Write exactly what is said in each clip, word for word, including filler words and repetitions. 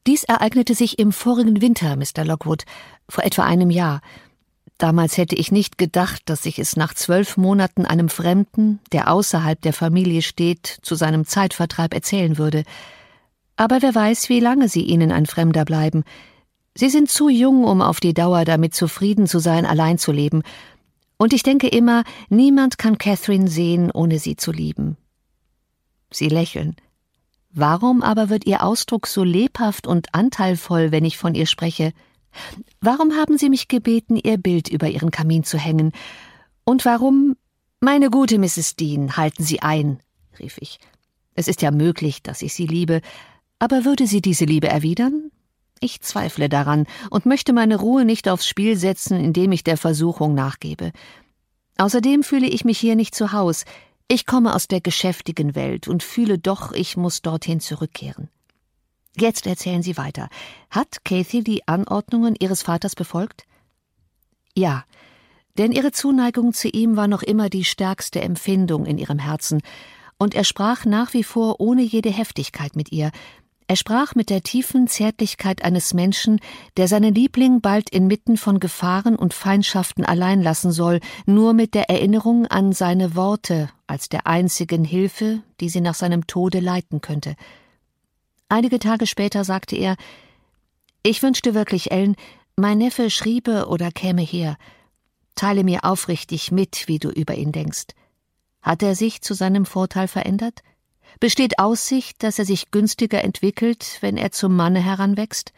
Dies ereignete sich im vorigen Winter, Mister Lockwood, vor etwa einem Jahr. Damals hätte ich nicht gedacht, dass ich es nach zwölf Monaten einem Fremden, der außerhalb der Familie steht, zu seinem Zeitvertreib erzählen würde. Aber wer weiß, wie lange Sie Ihnen ein Fremder bleiben. Sie sind zu jung, um auf die Dauer damit zufrieden zu sein, allein zu leben. Und ich denke immer, niemand kann Catherine sehen, ohne sie zu lieben. Sie lächeln. Warum aber wird Ihr Ausdruck so lebhaft und anteilvoll, wenn ich von ihr spreche? Warum haben Sie mich gebeten, Ihr Bild über Ihren Kamin zu hängen? Und warum... »Meine gute Misses Dean, halten Sie ein«, rief ich. »Es ist ja möglich, dass ich Sie liebe, aber würde sie diese Liebe erwidern? Ich zweifle daran und möchte meine Ruhe nicht aufs Spiel setzen, indem ich der Versuchung nachgebe. Außerdem fühle ich mich hier nicht zu Haus. Ich komme aus der geschäftigen Welt und fühle doch, ich muss dorthin zurückkehren. Jetzt erzählen Sie weiter. Hat Cathy die Anordnungen Ihres Vaters befolgt?« »Ja, denn ihre Zuneigung zu ihm war noch immer die stärkste Empfindung in ihrem Herzen, und er sprach nach wie vor ohne jede Heftigkeit mit ihr. Er sprach mit der tiefen Zärtlichkeit eines Menschen, der seinen Liebling bald inmitten von Gefahren und Feindschaften allein lassen soll, nur mit der Erinnerung an seine Worte als der einzigen Hilfe, die sie nach seinem Tode leiten könnte. Einige Tage später sagte er: »Ich wünschte wirklich, Ellen, mein Neffe schriebe oder käme her. Teile mir aufrichtig mit, wie du über ihn denkst. Hat er sich zu seinem Vorteil verändert? Besteht Aussicht, dass er sich günstiger entwickelt, wenn er zum Manne heranwächst?«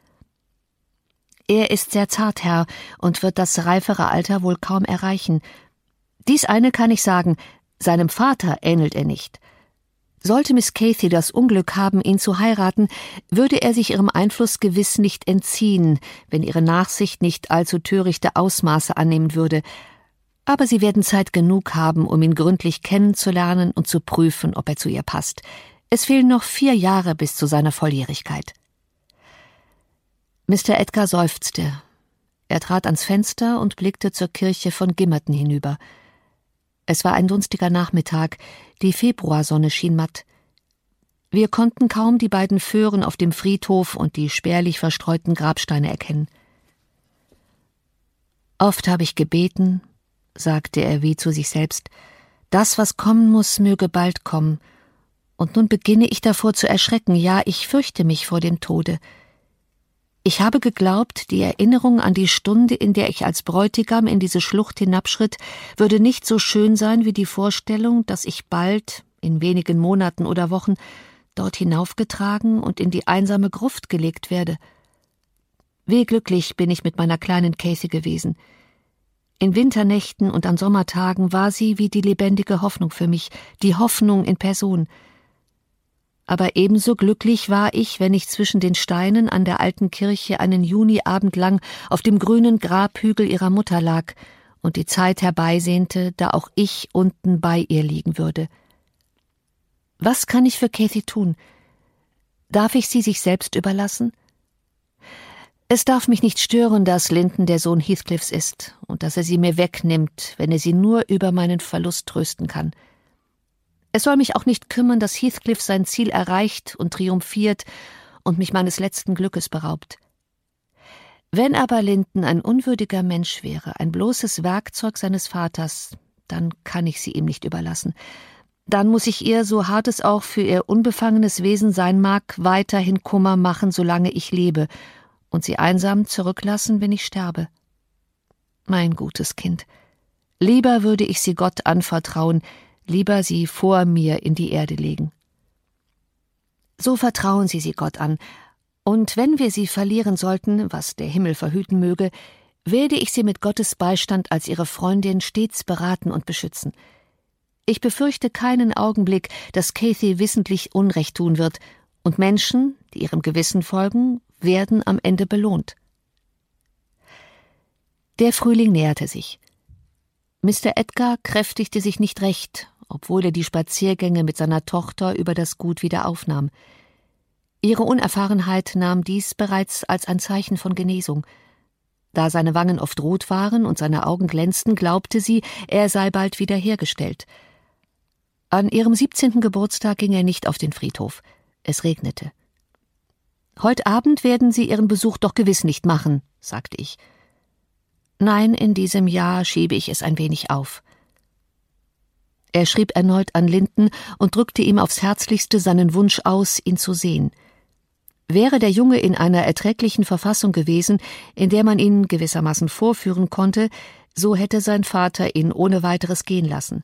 »Er ist sehr zart, Herr, und wird das reifere Alter wohl kaum erreichen. Dies eine kann ich sagen, seinem Vater ähnelt er nicht. Sollte Miss Cathy das Unglück haben, ihn zu heiraten, würde er sich ihrem Einfluss gewiss nicht entziehen, wenn ihre Nachsicht nicht allzu törichte Ausmaße annehmen würde. Aber sie werden Zeit genug haben, um ihn gründlich kennenzulernen und zu prüfen, ob er zu ihr passt. Es fehlen noch vier Jahre bis zu seiner Volljährigkeit.« Mister Edgar seufzte. Er trat ans Fenster und blickte zur Kirche von Gimmerton hinüber. Es war ein dunstiger Nachmittag, die Februarsonne schien matt. Wir konnten kaum die beiden Föhren auf dem Friedhof und die spärlich verstreuten Grabsteine erkennen. »Oft habe ich gebeten«, sagte er wie zu sich selbst, »das, was kommen muss, möge bald kommen. Und nun beginne ich davor zu erschrecken, ja, ich fürchte mich vor dem Tode. Ich habe geglaubt, die Erinnerung an die Stunde, in der ich als Bräutigam in diese Schlucht hinabschritt, würde nicht so schön sein wie die Vorstellung, dass ich bald, in wenigen Monaten oder Wochen, dort hinaufgetragen und in die einsame Gruft gelegt werde. Wie glücklich bin ich mit meiner kleinen Cathy gewesen. In Winternächten und an Sommertagen war sie wie die lebendige Hoffnung für mich, die Hoffnung in Person. Aber ebenso glücklich war ich, wenn ich zwischen den Steinen an der alten Kirche einen Juniabend lang auf dem grünen Grabhügel ihrer Mutter lag und die Zeit herbeisehnte, da auch ich unten bei ihr liegen würde. Was kann ich für Cathy tun? Darf ich sie sich selbst überlassen? Es darf mich nicht stören, dass Linton der Sohn Heathcliffs ist und dass er sie mir wegnimmt, wenn er sie nur über meinen Verlust trösten kann. Es soll mich auch nicht kümmern, dass Heathcliff sein Ziel erreicht und triumphiert und mich meines letzten Glückes beraubt. Wenn aber Linton ein unwürdiger Mensch wäre, ein bloßes Werkzeug seines Vaters, dann kann ich sie ihm nicht überlassen. Dann muss ich ihr, so hart es auch für ihr unbefangenes Wesen sein mag, weiterhin Kummer machen, solange ich lebe, und sie einsam zurücklassen, wenn ich sterbe. Mein gutes Kind, lieber würde ich sie Gott anvertrauen, lieber sie vor mir in die Erde legen. So vertrauen Sie sie Gott an, und wenn wir sie verlieren sollten, was der Himmel verhüten möge, werde ich sie mit Gottes Beistand als Ihre Freundin stets beraten und beschützen. Ich befürchte keinen Augenblick, dass Cathy wissentlich Unrecht tun wird, und Menschen, die ihrem Gewissen folgen, werden am Ende belohnt. Der Frühling näherte sich. Mister Edgar kräftigte sich nicht recht, obwohl er die Spaziergänge mit seiner Tochter über das Gut wieder aufnahm. Ihre Unerfahrenheit nahm dies bereits als ein Zeichen von Genesung. Da seine Wangen oft rot waren und seine Augen glänzten, glaubte sie, er sei bald wieder hergestellt. An ihrem siebzehnten Geburtstag ging er nicht auf den Friedhof. Es regnete. Heute Abend werden Sie Ihren Besuch doch gewiss nicht machen, sagte ich. Nein, in diesem Jahr schiebe ich es ein wenig auf. Er schrieb erneut an Linton und drückte ihm aufs Herzlichste seinen Wunsch aus, ihn zu sehen. Wäre der Junge in einer erträglichen Verfassung gewesen, in der man ihn gewissermaßen vorführen konnte, so hätte sein Vater ihn ohne weiteres gehen lassen.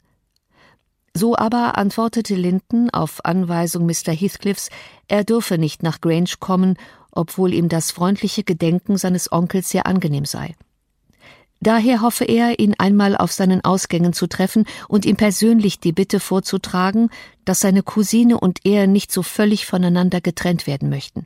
So aber antwortete Linton auf Anweisung Mister Heathcliffs, er dürfe nicht nach Grange kommen, obwohl ihm das freundliche Gedenken seines Onkels sehr angenehm sei. Daher hoffe er, ihn einmal auf seinen Ausgängen zu treffen und ihm persönlich die Bitte vorzutragen, dass seine Cousine und er nicht so völlig voneinander getrennt werden möchten.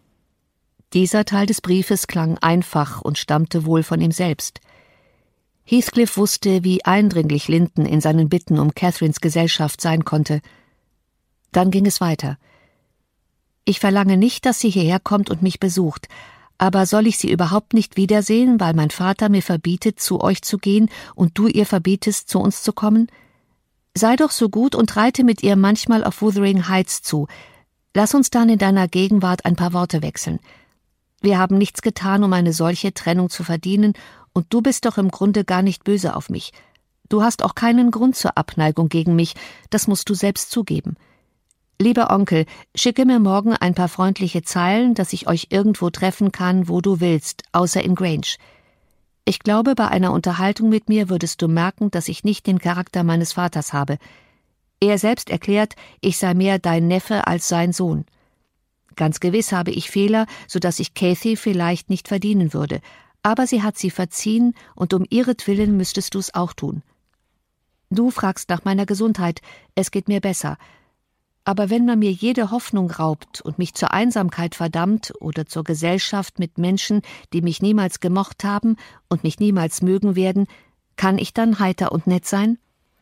Dieser Teil des Briefes klang einfach und stammte wohl von ihm selbst. Heathcliff wusste, wie eindringlich Linton in seinen Bitten um Catherines Gesellschaft sein konnte. Dann ging es weiter. »Ich verlange nicht, dass sie hierher kommt und mich besucht, aber soll ich sie überhaupt nicht wiedersehen, weil mein Vater mir verbietet, zu euch zu gehen und du ihr verbietest, zu uns zu kommen? Sei doch so gut und reite mit ihr manchmal auf Wuthering Heights zu. Lass uns dann in deiner Gegenwart ein paar Worte wechseln. Wir haben nichts getan, um eine solche Trennung zu verdienen, und du bist doch im Grunde gar nicht böse auf mich. Du hast auch keinen Grund zur Abneigung gegen mich, das musst du selbst zugeben. Lieber Onkel, schicke mir morgen ein paar freundliche Zeilen, dass ich euch irgendwo treffen kann, wo du willst, außer in Grange. Ich glaube, bei einer Unterhaltung mit mir würdest du merken, dass ich nicht den Charakter meines Vaters habe. Er selbst erklärt, ich sei mehr dein Neffe als sein Sohn. Ganz gewiss habe ich Fehler, so dass ich Cathy vielleicht nicht verdienen würde, aber sie hat sie verziehen, und um ihretwillen müsstest du's auch tun. Du fragst nach meiner Gesundheit, es geht mir besser. Aber wenn man mir jede Hoffnung raubt und mich zur Einsamkeit verdammt oder zur Gesellschaft mit Menschen, die mich niemals gemocht haben und mich niemals mögen werden, kann ich dann heiter und nett sein?«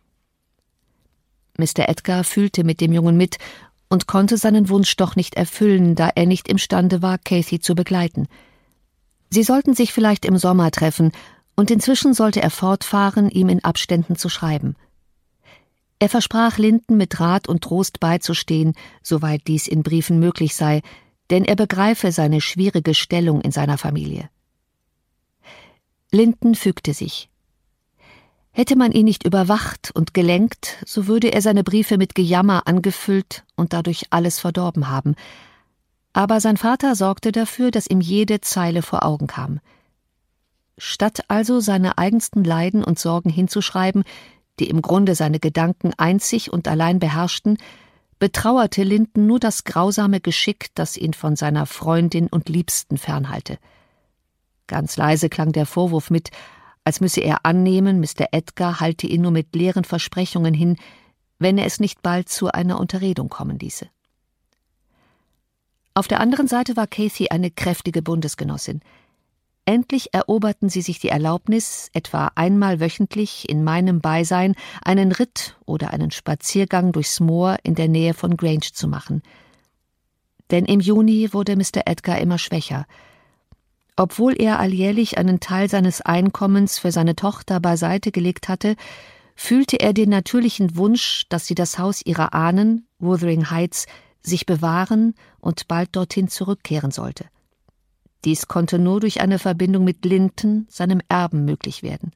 Mister Edgar fühlte mit dem Jungen mit und konnte seinen Wunsch doch nicht erfüllen, da er nicht imstande war, Cathy zu begleiten. Sie sollten sich vielleicht im Sommer treffen, und inzwischen sollte er fortfahren, ihm in Abständen zu schreiben. Er versprach Linton mit Rat und Trost beizustehen, soweit dies in Briefen möglich sei, denn er begreife seine schwierige Stellung in seiner Familie. Linton fügte sich. Hätte man ihn nicht überwacht und gelenkt, so würde er seine Briefe mit Gejammer angefüllt und dadurch alles verdorben haben. Aber sein Vater sorgte dafür, dass ihm jede Zeile vor Augen kam. Statt also seine eigensten Leiden und Sorgen hinzuschreiben, die im Grunde seine Gedanken einzig und allein beherrschten, betrauerte Linton nur das grausame Geschick, das ihn von seiner Freundin und Liebsten fernhalte. Ganz leise klang der Vorwurf mit, als müsse er annehmen, Mister Edgar halte ihn nur mit leeren Versprechungen hin, wenn er es nicht bald zu einer Unterredung kommen ließe. Auf der anderen Seite war Cathy eine kräftige Bundesgenossin. Endlich eroberten sie sich die Erlaubnis, etwa einmal wöchentlich in meinem Beisein einen Ritt oder einen Spaziergang durchs Moor in der Nähe von Grange zu machen. Denn im Juni wurde Mister Edgar immer schwächer. Obwohl er alljährlich einen Teil seines Einkommens für seine Tochter beiseite gelegt hatte, fühlte er den natürlichen Wunsch, dass sie das Haus ihrer Ahnen, Wuthering Heights, sich bewahren und bald dorthin zurückkehren sollte. Dies konnte nur durch eine Verbindung mit Linton, seinem Erben, möglich werden.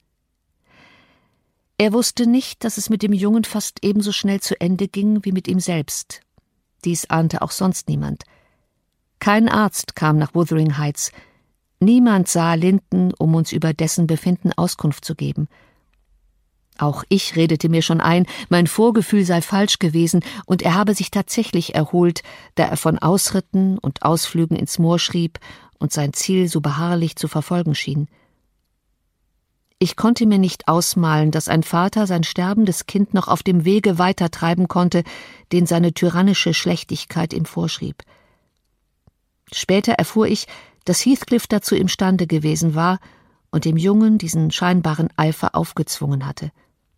Er wusste nicht, dass es mit dem Jungen fast ebenso schnell zu Ende ging wie mit ihm selbst. Dies ahnte auch sonst niemand. Kein Arzt kam nach Wuthering Heights. Niemand sah Linton, um uns über dessen Befinden Auskunft zu geben. Auch ich redete mir schon ein, mein Vorgefühl sei falsch gewesen und er habe sich tatsächlich erholt, da er von Ausritten und Ausflügen ins Moor schrieb und sein Ziel so beharrlich zu verfolgen schien. Ich konnte mir nicht ausmalen, dass ein Vater sein sterbendes Kind noch auf dem Wege weitertreiben konnte, den seine tyrannische Schlechtigkeit ihm vorschrieb. Später erfuhr ich, dass Heathcliff dazu imstande gewesen war und dem Jungen diesen scheinbaren Eifer aufgezwungen hatte.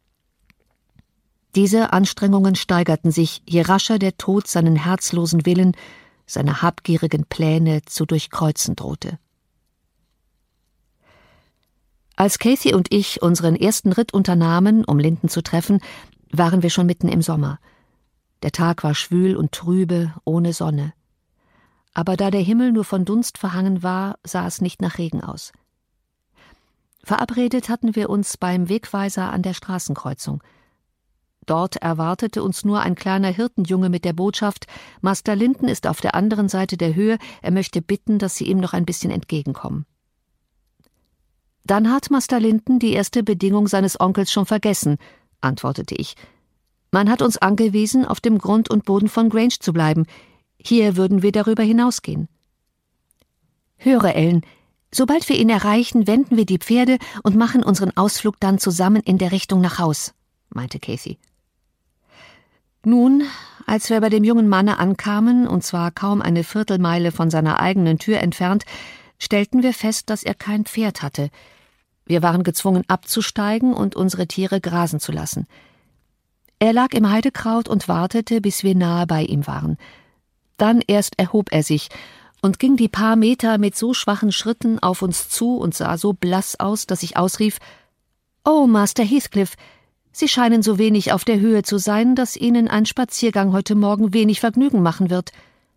Diese Anstrengungen steigerten sich, je rascher der Tod seinen herzlosen Willen, seine habgierigen Pläne zu durchkreuzen drohte. Als Cathy und ich unseren ersten Ritt unternahmen, um Linton zu treffen, waren wir schon mitten im Sommer. Der Tag war schwül und trübe, ohne Sonne. aber da der Himmel nur von Dunst verhangen war, sah es nicht nach Regen aus. Verabredet hatten wir uns beim Wegweiser an der Straßenkreuzung. Dort erwartete uns nur ein kleiner Hirtenjunge mit der Botschaft, Master Linton ist auf der anderen Seite der Höhe, er möchte bitten, dass sie ihm noch ein bisschen entgegenkommen. »Dann hat Master Linton die erste Bedingung seines Onkels schon vergessen«, antwortete ich. »Man hat uns angewiesen, auf dem Grund und Boden von Grange zu bleiben. Hier würden wir darüber hinausgehen.« »Höre, Ellen, sobald wir ihn erreichen, wenden wir die Pferde und machen unseren Ausflug dann zusammen in der Richtung nach Haus«, meinte Cathy. Nun, als wir bei dem jungen Manne ankamen, und zwar kaum eine Viertelmeile von seiner eigenen Tür entfernt, stellten wir fest, dass er kein Pferd hatte. Wir waren gezwungen abzusteigen und unsere Tiere grasen zu lassen. Er lag im Heidekraut und wartete, bis wir nahe bei ihm waren. Dann erst erhob er sich und ging die paar Meter mit so schwachen Schritten auf uns zu und sah so blass aus, dass ich ausrief: »Oh, Master Heathcliff, Sie scheinen so wenig auf der Höhe zu sein, dass Ihnen ein Spaziergang heute Morgen wenig Vergnügen machen wird.«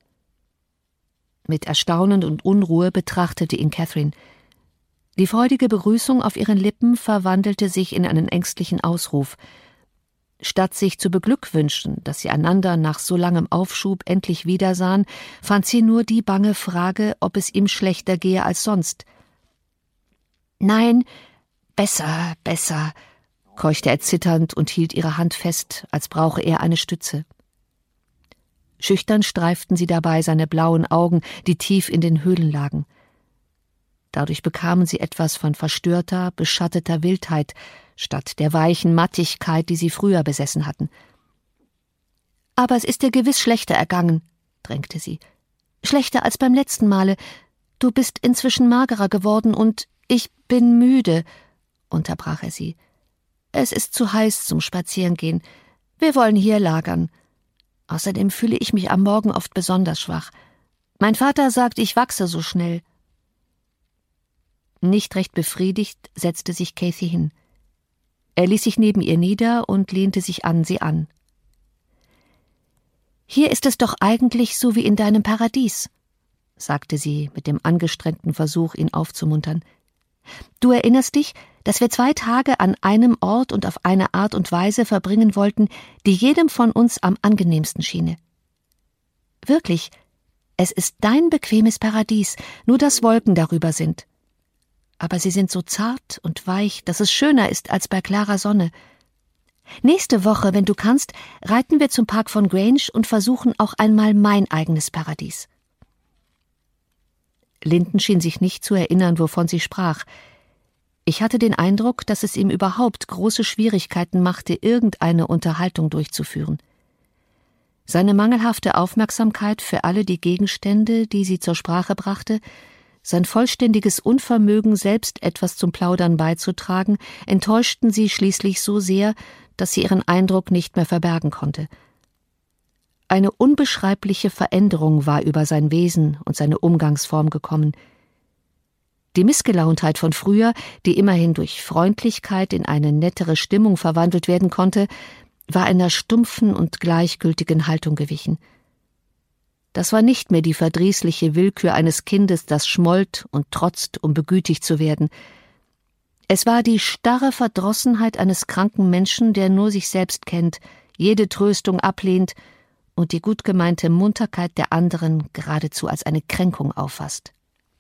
Mit Erstaunen und Unruhe betrachtete ihn Catherine. Die freudige Begrüßung auf ihren Lippen verwandelte sich in einen ängstlichen Ausruf. Statt sich zu beglückwünschen, dass sie einander nach so langem Aufschub endlich wiedersahen, fand sie nur die bange Frage, ob es ihm schlechter gehe als sonst. »Nein, besser, besser«, keuchte er zitternd und hielt ihre Hand fest, als brauche er eine Stütze. Schüchtern streiften sie dabei seine blauen Augen, die tief in den Höhlen lagen. Dadurch bekamen sie etwas von verstörter, beschatteter Wildheit, statt der weichen Mattigkeit, die sie früher besessen hatten. »Aber es ist dir gewiss schlechter ergangen«, drängte sie. »Schlechter als beim letzten Male. Du bist inzwischen magerer geworden und ich bin müde«, unterbrach er sie. »Es ist zu heiß zum Spazierengehen. Wir wollen hier lagern. Außerdem fühle ich mich am Morgen oft besonders schwach. Mein Vater sagt, ich wachse so schnell.« Nicht recht befriedigt setzte sich Cathy hin. Er ließ sich neben ihr nieder und lehnte sich an sie an. »Hier ist es doch eigentlich so wie in deinem Paradies«, sagte sie mit dem angestrengten Versuch, ihn aufzumuntern. »Du erinnerst dich, dass wir zwei Tage an einem Ort und auf eine Art und Weise verbringen wollten, die jedem von uns am angenehmsten schiene. Wirklich, es ist dein bequemes Paradies, nur dass Wolken darüber sind. Aber sie sind so zart und weich, dass es schöner ist als bei klarer Sonne. Nächste Woche, wenn du kannst, reiten wir zum Park von Grange und versuchen auch einmal mein eigenes Paradies.« Linton schien sich nicht zu erinnern, wovon sie sprach. Ich hatte den Eindruck, dass es ihm überhaupt große Schwierigkeiten machte, irgendeine Unterhaltung durchzuführen. Seine mangelhafte Aufmerksamkeit für alle die Gegenstände, die sie zur Sprache brachte, sein vollständiges Unvermögen, selbst etwas zum Plaudern beizutragen, enttäuschten sie schließlich so sehr, dass sie ihren Eindruck nicht mehr verbergen konnte. Eine unbeschreibliche Veränderung war über sein Wesen und seine Umgangsform gekommen. Die Missgelauntheit von früher, die immerhin durch Freundlichkeit in eine nettere Stimmung verwandelt werden konnte, war einer stumpfen und gleichgültigen Haltung gewichen. Das war nicht mehr die verdrießliche Willkür eines Kindes, das schmollt und trotzt, um begütigt zu werden. Es war die starre Verdrossenheit eines kranken Menschen, der nur sich selbst kennt, jede Tröstung ablehnt und die gut gemeinte Munterkeit der anderen geradezu als eine Kränkung auffasst.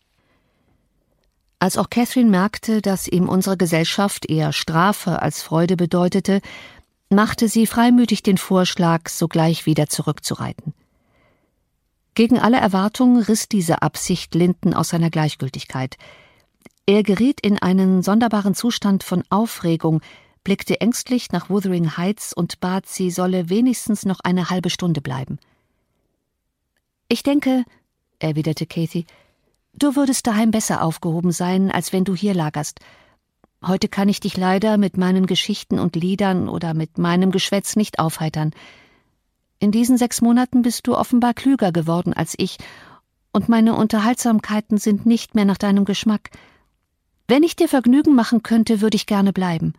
Als auch Catherine merkte, dass ihm unsere Gesellschaft eher Strafe als Freude bedeutete, machte sie freimütig den Vorschlag, sogleich wieder zurückzureiten. Gegen alle Erwartungen riss diese Absicht Linton aus seiner Gleichgültigkeit. Er geriet in einen sonderbaren Zustand von Aufregung, blickte ängstlich nach Wuthering Heights und bat, sie solle wenigstens noch eine halbe Stunde bleiben. »Ich denke«, erwiderte Cathy, »du würdest daheim besser aufgehoben sein, als wenn du hier lagerst. Heute kann ich dich leider mit meinen Geschichten und Liedern oder mit meinem Geschwätz nicht aufheitern. In diesen sechs Monaten bist du offenbar klüger geworden als ich, und meine Unterhaltsamkeiten sind nicht mehr nach deinem Geschmack. Wenn ich dir Vergnügen machen könnte, würde ich gerne bleiben.«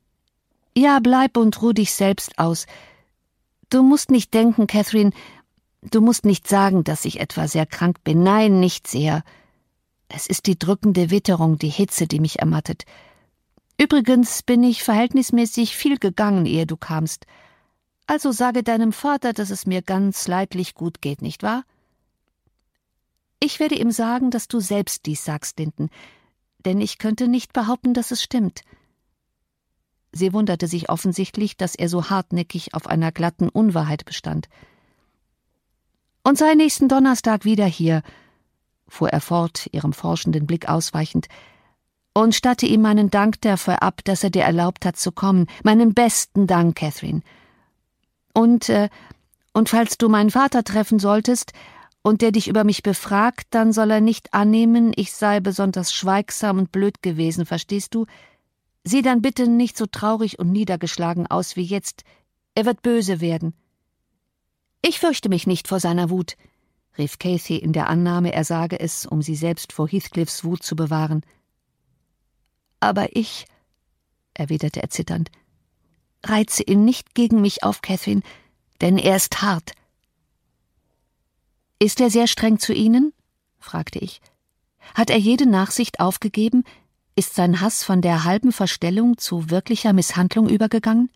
»Ja, bleib und ruh dich selbst aus. Du musst nicht denken, Catherine, Du musst nicht sagen, dass ich etwa sehr krank bin. Nein, nicht sehr. Es ist die drückende Witterung, die Hitze, die mich ermattet. Übrigens bin ich verhältnismäßig viel gegangen, ehe du kamst. Also sage deinem Vater, dass es mir ganz leidlich gut geht, nicht wahr? Ich werde ihm sagen, dass du selbst dies sagst, Linden, denn ich könnte nicht behaupten, dass es stimmt. Sie wunderte sich offensichtlich, dass er so hartnäckig auf einer glatten Unwahrheit bestand. »Und sei nächsten Donnerstag wieder hier«, fuhr er fort, ihrem forschenden Blick ausweichend, »und statte ihm meinen Dank dafür ab, dass er dir erlaubt hat zu kommen. Meinen besten Dank, Catherine. Und, äh, und falls du meinen Vater treffen solltest und der dich über mich befragt, dann soll er nicht annehmen, ich sei besonders schweigsam und blöd gewesen, verstehst du? Sieh dann bitte nicht so traurig und niedergeschlagen aus wie jetzt. Er wird böse werden.« »Ich fürchte mich nicht vor seiner Wut«, rief Cathy in der Annahme, er sage es, um sie selbst vor Heathcliffs Wut zu bewahren. »Aber ich«, erwiderte er zitternd, »reize ihn nicht gegen mich auf, Catherine, denn er ist hart.« »Ist er sehr streng zu Ihnen?« fragte ich. »Hat er jede Nachsicht aufgegeben? Ist sein Hass von der halben Verstellung zu wirklicher Misshandlung übergegangen?«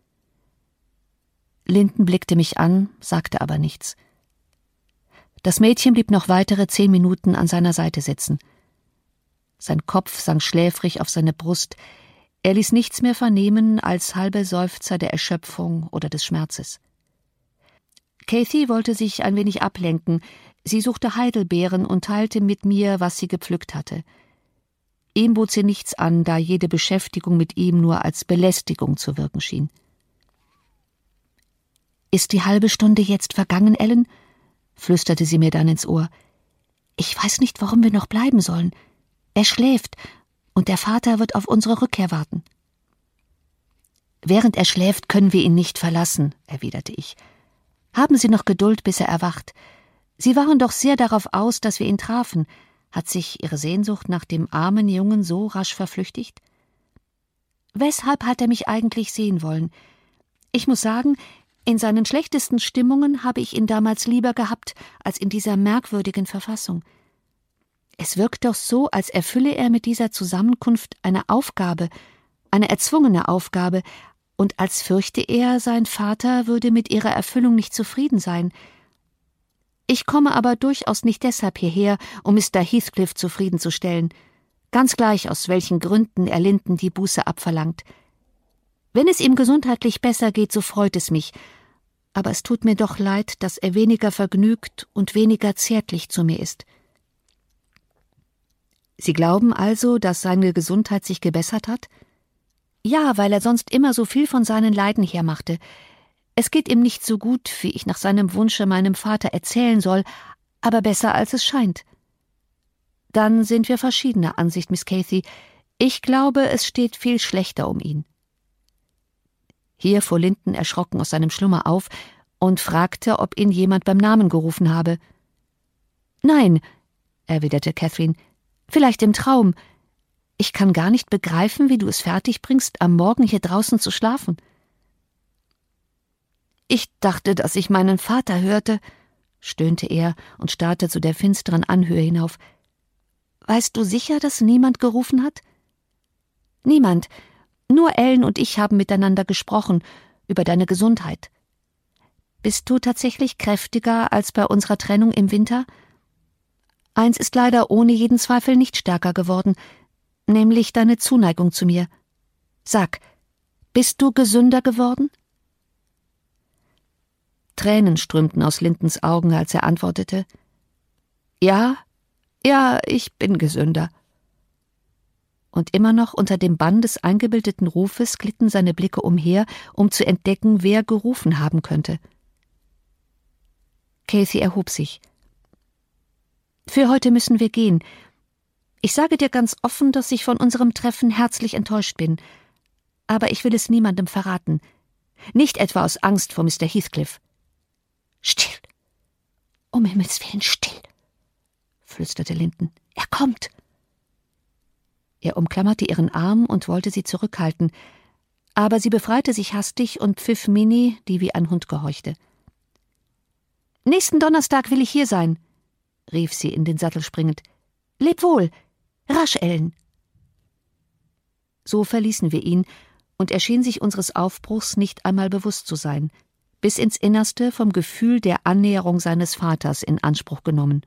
Linden blickte mich an, sagte aber nichts. Das Mädchen blieb noch weitere zehn Minuten an seiner Seite sitzen. Sein Kopf sank schläfrig auf seine Brust, er ließ nichts mehr vernehmen als halbe Seufzer der Erschöpfung oder des Schmerzes. Cathy wollte sich ein wenig ablenken, sie suchte Heidelbeeren und teilte mit mir, was sie gepflückt hatte. Ihm bot sie nichts an, da jede Beschäftigung mit ihm nur als Belästigung zu wirken schien. »Ist die halbe Stunde jetzt vergangen, Ellen?« flüsterte sie mir dann ins Ohr. »Ich weiß nicht, warum wir noch bleiben sollen. Er schläft, und der Vater wird auf unsere Rückkehr warten.« »Während er schläft, können wir ihn nicht verlassen«, erwiderte ich. »Haben Sie noch Geduld, bis er erwacht. Sie waren doch sehr darauf aus, dass wir ihn trafen. Hat sich Ihre Sehnsucht nach dem armen Jungen so rasch verflüchtigt? Weshalb hat er mich eigentlich sehen wollen? Ich muss sagen, in seinen schlechtesten Stimmungen habe ich ihn damals lieber gehabt, als in dieser merkwürdigen Verfassung. Es wirkt doch so, als erfülle er mit dieser Zusammenkunft eine Aufgabe, eine erzwungene Aufgabe, und als fürchte er, sein Vater würde mit ihrer Erfüllung nicht zufrieden sein. Ich komme aber durchaus nicht deshalb hierher, um Mister Heathcliff zufriedenzustellen, ganz gleich, aus welchen Gründen er Linden die Buße abverlangt. Wenn es ihm gesundheitlich besser geht, so freut es mich, aber es tut mir doch leid, dass er weniger vergnügt und weniger zärtlich zu mir ist.« »Sie glauben also, dass seine Gesundheit sich gebessert hat?« »Ja, weil er sonst immer so viel von seinen Leiden hermachte. Es geht ihm nicht so gut, wie ich nach seinem Wunsche meinem Vater erzählen soll, aber besser, als es scheint.« »Dann sind wir verschiedener Ansicht, Miss Cathy. Ich glaube, es steht viel schlechter um ihn.« Hier fuhr Linden erschrocken aus seinem Schlummer auf und fragte, ob ihn jemand beim Namen gerufen habe. »Nein«, erwiderte Catherine, »vielleicht im Traum. Ich kann gar nicht begreifen, wie du es fertig bringst, am Morgen hier draußen zu schlafen.« »Ich dachte, dass ich meinen Vater hörte«, stöhnte er und starrte zu der finsteren Anhöhe hinauf. »Weißt du sicher, dass niemand gerufen hat?« »Niemand. Nur Ellen und ich haben miteinander gesprochen, über deine Gesundheit. Bist du tatsächlich kräftiger als bei unserer Trennung im Winter? Eins ist leider ohne jeden Zweifel nicht stärker geworden, nämlich deine Zuneigung zu mir. Sag, bist du gesünder geworden?« Tränen strömten aus Lindens Augen, als er antwortete: »Ja, ja, ich bin gesünder.« Und immer noch unter dem Bann des eingebildeten Rufes glitten seine Blicke umher, um zu entdecken, wer gerufen haben könnte. Cathy erhob sich. »Für heute müssen wir gehen. Ich sage dir ganz offen, dass ich von unserem Treffen herzlich enttäuscht bin. Aber ich will es niemandem verraten. Nicht etwa aus Angst vor Mister Heathcliff.« »Still! Um Himmels willen, still!« flüsterte Linden. »Er kommt!« Er umklammerte ihren Arm und wollte sie zurückhalten, aber sie befreite sich hastig und pfiff Minnie, die wie ein Hund gehorchte. Nächsten Donnerstag will ich hier sein«, rief sie in den Sattel springend. »Leb wohl! Rasch, Ellen!« So verließen wir ihn, und er schien sich unseres Aufbruchs nicht einmal bewusst zu sein, bis ins Innerste vom Gefühl der Annäherung seines Vaters in Anspruch genommen.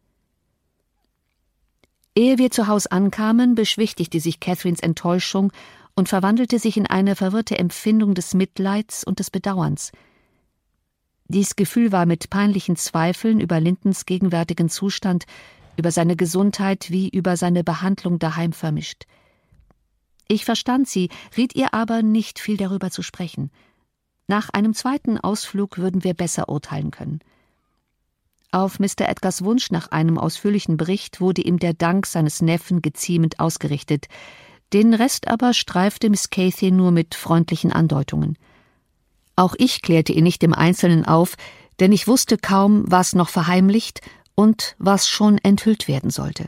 Ehe wir zu Haus ankamen, beschwichtigte sich Catherines Enttäuschung und verwandelte sich in eine verwirrte Empfindung des Mitleids und des Bedauerns. Dies Gefühl war mit peinlichen Zweifeln über Lintons gegenwärtigen Zustand, über seine Gesundheit wie über seine Behandlung daheim vermischt. Ich verstand sie, riet ihr aber, nicht viel darüber zu sprechen. Nach einem zweiten Ausflug würden wir besser urteilen können. Auf Mister Edgars Wunsch nach einem ausführlichen Bericht wurde ihm der Dank seines Neffen geziemend ausgerichtet. Den Rest aber streifte Miss Cathy nur mit freundlichen Andeutungen. Auch ich klärte ihn nicht im Einzelnen auf, denn ich wusste kaum, was noch verheimlicht und was schon enthüllt werden sollte.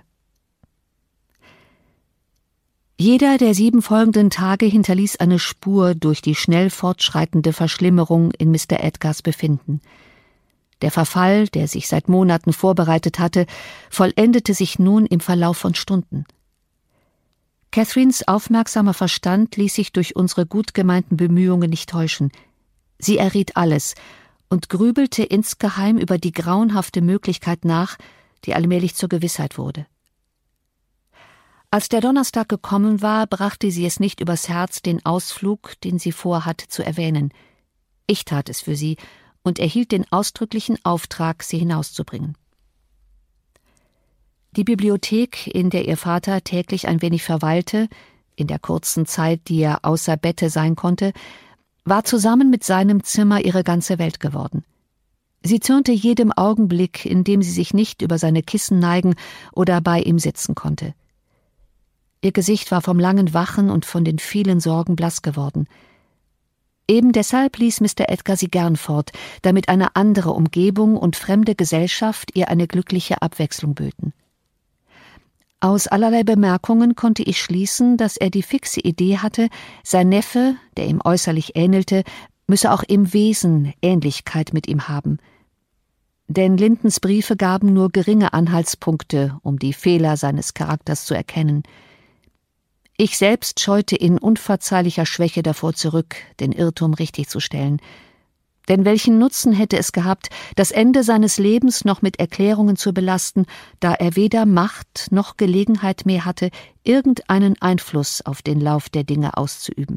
Jeder der sieben folgenden Tage hinterließ eine Spur durch die schnell fortschreitende Verschlimmerung in Mister Edgars Befinden. Der Verfall, der sich seit Monaten vorbereitet hatte, vollendete sich nun im Verlauf von Stunden. Catherines aufmerksamer Verstand ließ sich durch unsere gut gemeinten Bemühungen nicht täuschen. Sie erriet alles und grübelte insgeheim über die grauenhafte Möglichkeit nach, die allmählich zur Gewissheit wurde. Als der Donnerstag gekommen war, brachte sie es nicht übers Herz, den Ausflug, den sie vorhatte, zu erwähnen. Ich tat es für sie und erhielt den ausdrücklichen Auftrag, sie hinauszubringen. Die Bibliothek, in der ihr Vater täglich ein wenig verweilte, in der kurzen Zeit, die er außer Bette sein konnte, war zusammen mit seinem Zimmer ihre ganze Welt geworden. Sie zürnte jedem Augenblick, in dem sie sich nicht über seine Kissen neigen oder bei ihm sitzen konnte. Ihr Gesicht war vom langen Wachen und von den vielen Sorgen blass geworden. Eben deshalb ließ Mister Edgar sie gern fort, damit eine andere Umgebung und fremde Gesellschaft ihr eine glückliche Abwechslung böten. Aus allerlei Bemerkungen konnte ich schließen, dass er die fixe Idee hatte, sein Neffe, der ihm äußerlich ähnelte, müsse auch im Wesen Ähnlichkeit mit ihm haben. Denn Lintons Briefe gaben nur geringe Anhaltspunkte, um die Fehler seines Charakters zu erkennen. Ich selbst scheute in unverzeihlicher Schwäche davor zurück, den Irrtum richtigzustellen. Denn welchen Nutzen hätte es gehabt, das Ende seines Lebens noch mit Erklärungen zu belasten, da er weder Macht noch Gelegenheit mehr hatte, irgendeinen Einfluss auf den Lauf der Dinge auszuüben.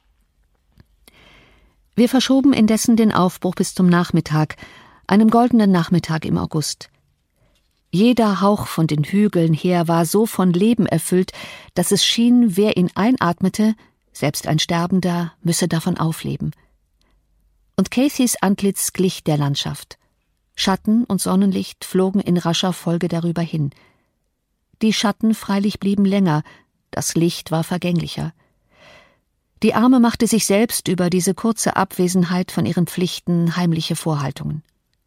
Wir verschoben indessen den Aufbruch bis zum Nachmittag, einem goldenen Nachmittag im August. Jeder Hauch von den Hügeln her war so von Leben erfüllt, dass es schien, wer ihn einatmete, selbst ein Sterbender, müsse davon aufleben. Und Cathys Antlitz glich der Landschaft. Schatten und Sonnenlicht flogen in rascher Folge darüber hin. Die Schatten freilich blieben länger, das Licht war vergänglicher. Die Arme machte sich selbst über diese kurze Abwesenheit von ihren Pflichten heimliche Vorhaltungen.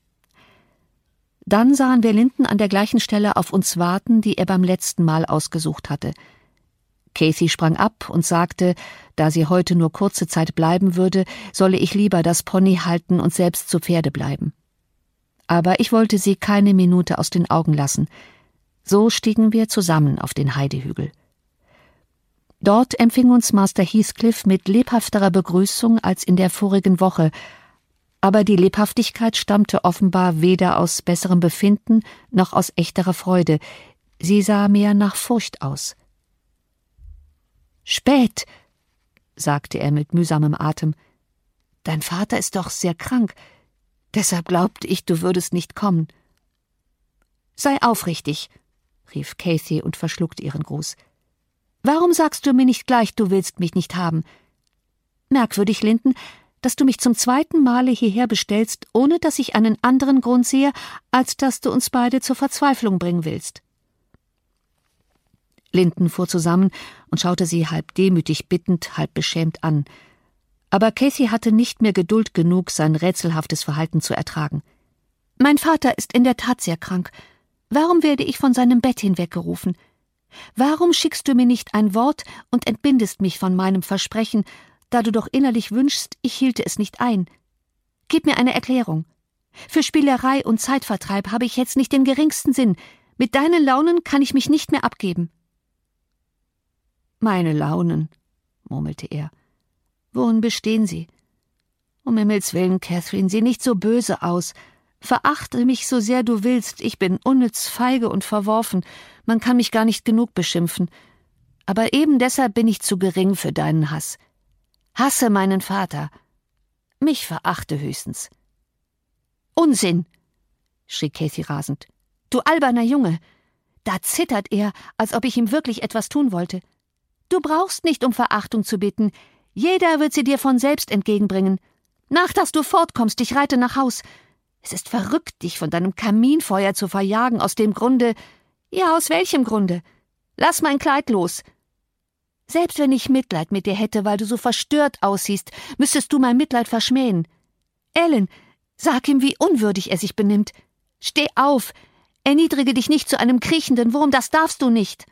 Dann sahen wir Linton an der gleichen Stelle auf uns warten, die er beim letzten Mal ausgesucht hatte. Cathy sprang ab und sagte, da sie heute nur kurze Zeit bleiben würde, solle ich lieber das Pony halten und selbst zu Pferde bleiben. Aber ich wollte sie keine Minute aus den Augen lassen. So stiegen wir zusammen auf den Heidehügel. Dort empfing uns Master Heathcliff mit lebhafterer Begrüßung als in der vorigen Woche, aber die Lebhaftigkeit stammte offenbar weder aus besserem Befinden noch aus echterer Freude. Sie sah mehr nach Furcht aus. »Spät«, sagte er mit mühsamem Atem. »Dein Vater ist doch sehr krank. Deshalb glaubte ich, du würdest nicht kommen.« »Sei aufrichtig«, rief Cathy und verschluckte ihren Gruß. »Warum sagst du mir nicht gleich, du willst mich nicht haben? Merkwürdig, Linton, dass du mich zum zweiten Male hierher bestellst, ohne dass ich einen anderen Grund sehe, als dass du uns beide zur Verzweiflung bringen willst.« Linton fuhr zusammen und schaute sie halb demütig bittend, halb beschämt an. Aber Cathy hatte nicht mehr Geduld genug, sein rätselhaftes Verhalten zu ertragen. »Mein Vater ist in der Tat sehr krank. Warum werde ich von seinem Bett hinweggerufen? Warum schickst du mir nicht ein Wort und entbindest mich von meinem Versprechen, da du doch innerlich wünschst, ich hielte es nicht ein? Gib mir eine Erklärung. Für Spielerei und Zeitvertreib habe ich jetzt nicht den geringsten Sinn. Mit deinen Launen kann ich mich nicht mehr abgeben.« »Meine Launen«, murmelte er. »Worin bestehen sie? Um Himmels willen, Catherine, sieh nicht so böse aus. Verachte mich so sehr du willst, ich bin unnütz, feige und verworfen, man kann mich gar nicht genug beschimpfen. Aber eben deshalb bin ich zu gering für deinen Hass. Hasse meinen Vater. Mich verachte höchstens.« »Unsinn«, schrie Cathy rasend. »Du alberner Junge!« Da zittert er, als ob ich ihm wirklich etwas tun wollte. »Du brauchst nicht um Verachtung zu bitten. Jeder wird sie dir von selbst entgegenbringen. Nach, dass du fortkommst, ich reite nach Haus. Es ist verrückt, dich von deinem Kaminfeuer zu verjagen, aus dem Grunde… Ja, aus welchem Grunde? Lass mein Kleid los. Selbst wenn ich Mitleid mit dir hätte, weil du so verstört aussiehst, müsstest du mein Mitleid verschmähen. Ellen, sag ihm, wie unwürdig er sich benimmt. Steh auf, erniedrige dich nicht zu einem kriechenden Wurm, das darfst du nicht.«